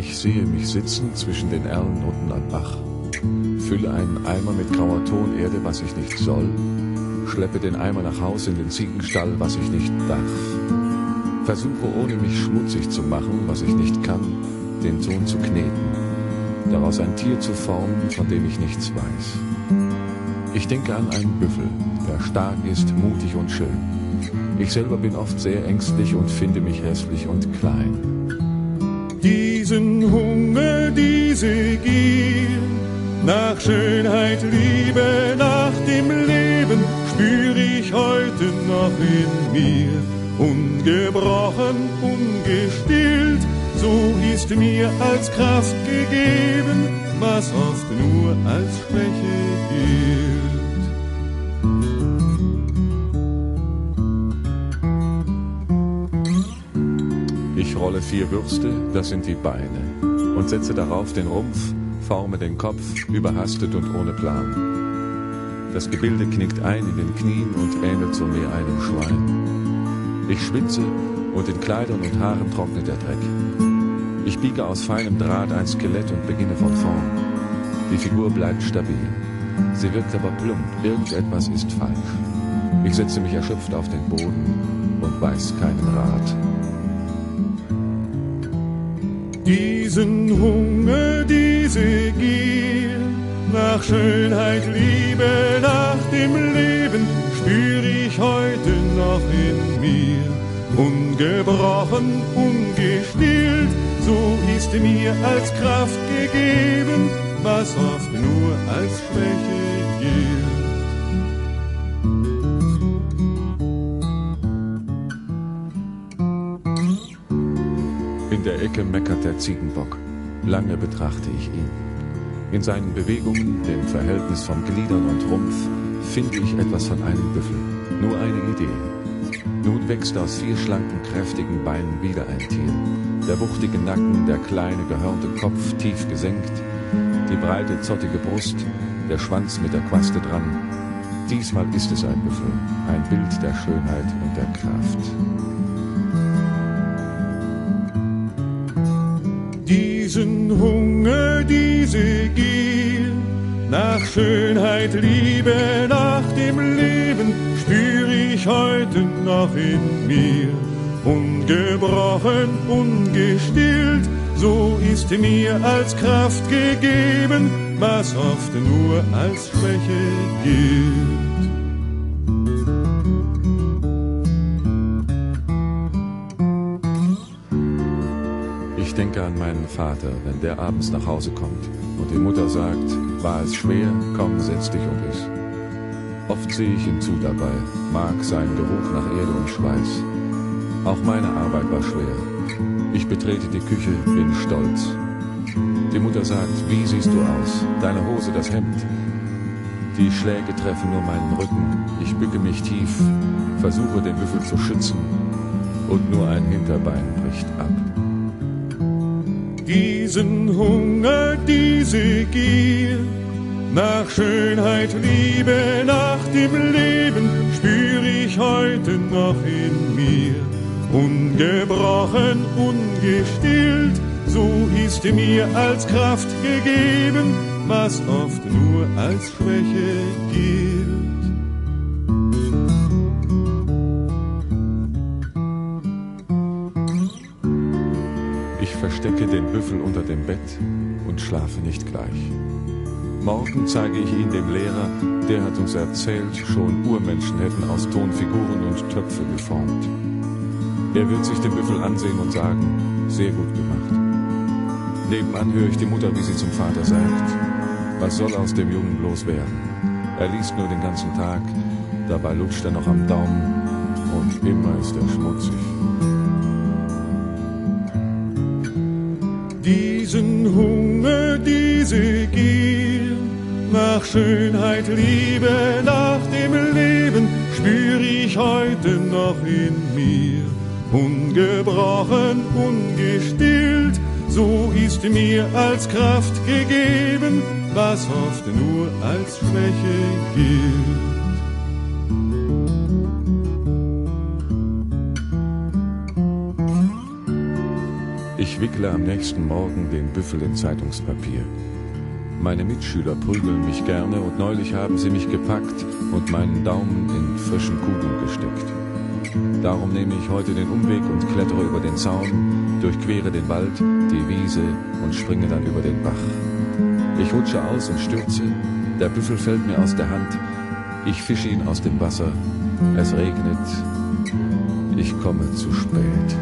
Ich sehe mich sitzen zwischen den Erlen unten am Bach, fülle einen Eimer mit grauer Tonerde, was ich nicht soll, schleppe den Eimer nach Haus in den Ziegenstall, was ich nicht darf. Versuche, ohne mich schmutzig zu machen, was ich nicht kann, den Ton zu kneten, daraus ein Tier zu formen, von dem ich nichts weiß. Ich denke an einen Büffel, der stark ist, mutig und schön. Ich selber bin oft sehr ängstlich und finde mich hässlich und klein. Diesen Hunger, diese Gier nach Schönheit, Liebe, nach dem Leben spür ich heute noch in mir. Ungebrochen, ungestillt, so ist mir als Kraft gegeben, was oft nur als Schwäche gilt. Ich rolle 4 Würste, das sind die Beine, und setze darauf den Rumpf, forme den Kopf, überhastet und ohne Plan. Das Gebilde knickt ein in den Knien und ähnelt so mehr einem Schwein. Ich schwitze und in Kleidern und Haaren trocknet der Dreck. Ich biege aus feinem Draht ein Skelett und beginne von vorn. Die Figur bleibt stabil. Sie wirkt aber plump, irgendetwas ist falsch. Ich setze mich erschöpft auf den Boden und weiß keinen Rat. Diesen Hunger, diese Gier nach Schönheit, Liebe, nach dem Leben spür ich heute noch in mir. Ungebrochen, ungestillt, so ist mir als Kraft gegeben, was oft nur als Schwäche gilt. In der Ecke meckert der Ziegenbock. Lange betrachte ich ihn. In seinen Bewegungen, dem Verhältnis von Gliedern und Rumpf, finde ich etwas von einem Büffel. Nur eine Idee. Nun wächst aus 4 schlanken, kräftigen Beinen wieder ein Tier. Der wuchtige Nacken, der kleine, gehörnte Kopf tief gesenkt, die breite, zottige Brust, der Schwanz mit der Quaste dran. Diesmal ist es ein Büffel, ein Bild der Schönheit und der Kraft. Diesen Hunger, diese Gier nach Schönheit, Liebe, nach dem Leben spür ich heute noch in mir. Ungebrochen, ungestillt, so ist mir als Kraft gegeben, was oft nur als Schwäche gilt. Ich denke an meinen Vater, wenn der abends nach Hause kommt und die Mutter sagt, war es schwer, komm, setz dich und iss. Oft sehe ich ihm zu dabei, mag seinen Geruch nach Erde und Schweiß. Auch meine Arbeit war schwer. Ich betrete die Küche, bin stolz. Die Mutter sagt, wie siehst du aus? Deine Hose, das Hemd. Die Schläge treffen nur meinen Rücken. Ich bücke mich tief, versuche den Büffel zu schützen und nur ein Hinterbein bricht ab. Diesen Hunger, diese Gier nach Schönheit, Liebe, nach dem Leben spür ich heute noch in mir. Ungebrochen, ungestillt, so ist mir als Kraft gegeben, was oft nur als Schwäche gilt. Ich verstecke den Büffel unter dem Bett und schlafe nicht gleich. Morgen zeige ich ihn dem Lehrer, der hat uns erzählt, schon Urmenschen hätten aus Tonfiguren und Töpfe geformt. Er wird sich den Büffel ansehen und sagen, sehr gut gemacht. Nebenan höre ich die Mutter, wie sie zum Vater sagt, was soll aus dem Jungen bloß werden? Er liest nur den ganzen Tag, dabei lutscht er noch am Daumen und immer ist er schmutzig. Diesen Hunger, diese Gier nach Schönheit, Liebe, nach dem Leben spür ich heute noch in mir. Ungebrochen, ungestillt, so ist mir als Kraft gegeben, was oft nur als Schwäche gilt. Ich wickle am nächsten Morgen den Büffel in Zeitungspapier. Meine Mitschüler prügeln mich gerne und neulich haben sie mich gepackt und meinen Daumen in frischen Kugeln gesteckt. Darum nehme ich heute den Umweg und klettere über den Zaun, durchquere den Wald, die Wiese und springe dann über den Bach. Ich rutsche aus und stürze, der Büffel fällt mir aus der Hand, ich fische ihn aus dem Wasser, es regnet, ich komme zu spät.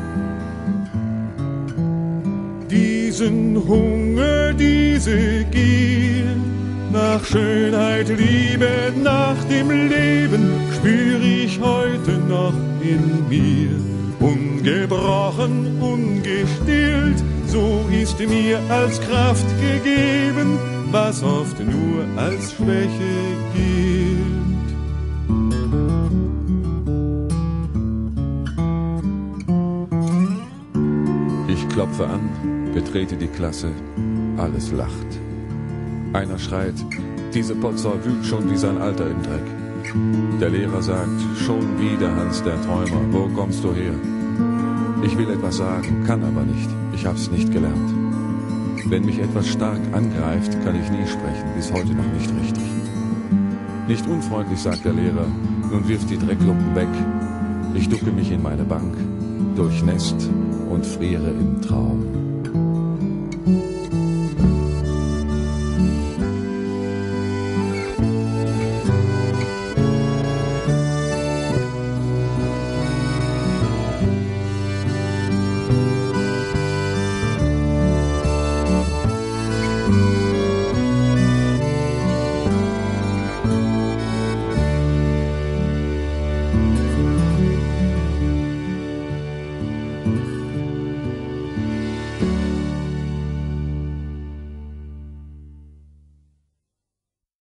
Diesen Hunger, diese Gier nach Schönheit, Liebe, nach dem Leben spüre ich heute noch in mir. Ungebrochen, ungestillt, so ist mir als Kraft gegeben, was oft nur als Schwäche gilt. Ich klopfe an, betrete die Klasse, alles lacht. Einer schreit, diese Potsau wühlt schon wie sein Alter im Dreck. Der Lehrer sagt, schon wieder Hans der Träumer, wo kommst du her? Ich will etwas sagen, kann aber nicht, ich hab's nicht gelernt. Wenn mich etwas stark angreift, kann ich nie sprechen, bis heute noch nicht richtig. Nicht unfreundlich, sagt der Lehrer, nun wirft die Drecklumpen weg. Ich ducke mich in meine Bank, durchnässt und friere im Traum.